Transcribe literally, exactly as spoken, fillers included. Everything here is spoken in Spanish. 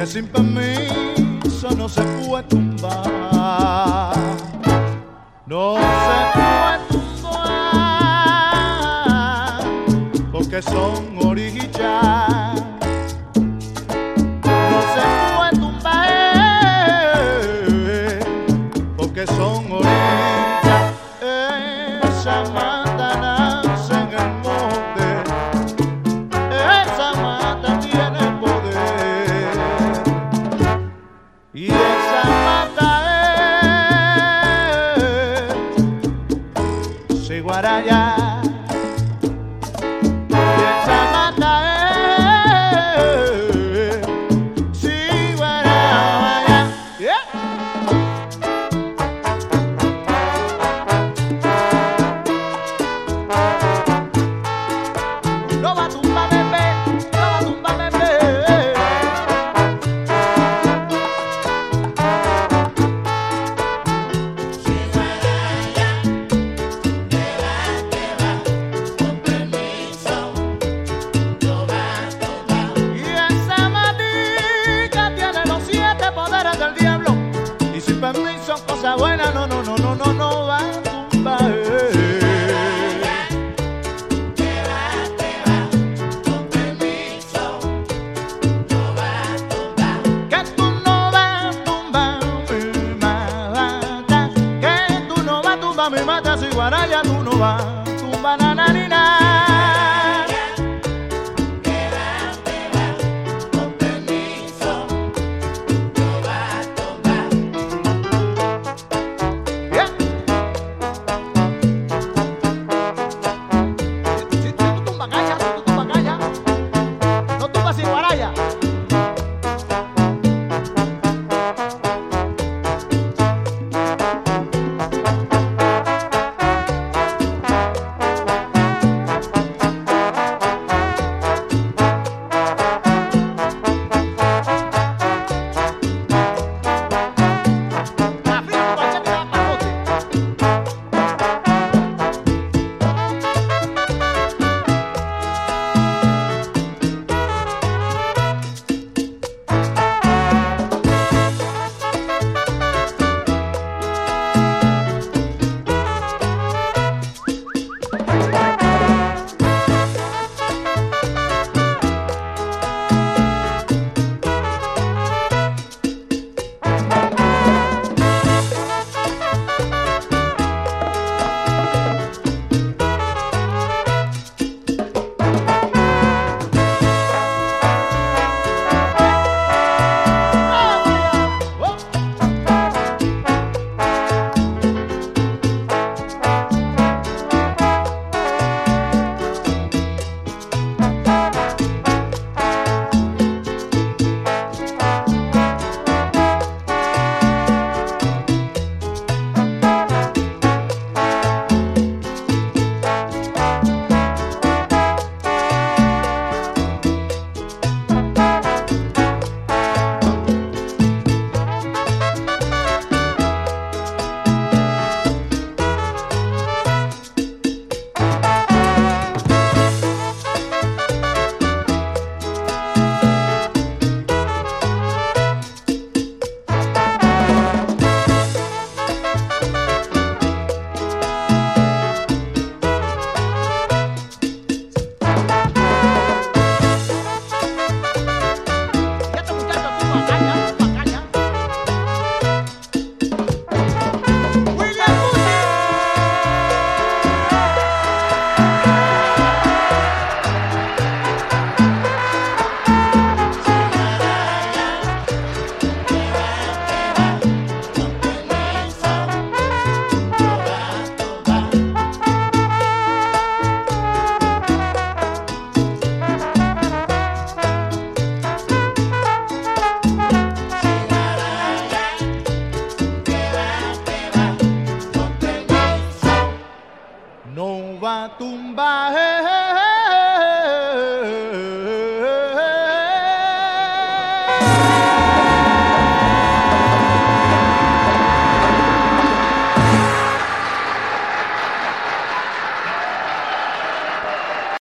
que sin permiso no se puede tumbar, no se puede tumbar, porque son orillas, no se puede tumbar, porque son orillas, esa mata nace en el monte, esa mata tiene poder, y esa mata es Ciguaraya, y esa mata es Ciguaraya, yeah. No va a tumbar bebé, no va a tumbar bebé. Ciguaraya, que va, que va, con permiso, no va a tumbar. Y esa matica tiene los siete poderes del diablo. Y sin permiso, cosa buena, no, no, no, no, no, no va a tumbar. Que va, que va, con permiso, no va a tumbar. Que tú no vas a tumbar mi mata, que tú no vas a tumbar mi mata, Ciguaraya, tú no vas a tumbar na, na, ni, na. Que va, que va, con permiso, no va a tumbar. Yeah. Si, si tú tumbas calla, si tú tumbas calla, no tumbas Ciguaraya. Afina tu machete y da papote. Oh. Y estos muchachos tumban calla, tumban calla. William Booty. No va a tumbar.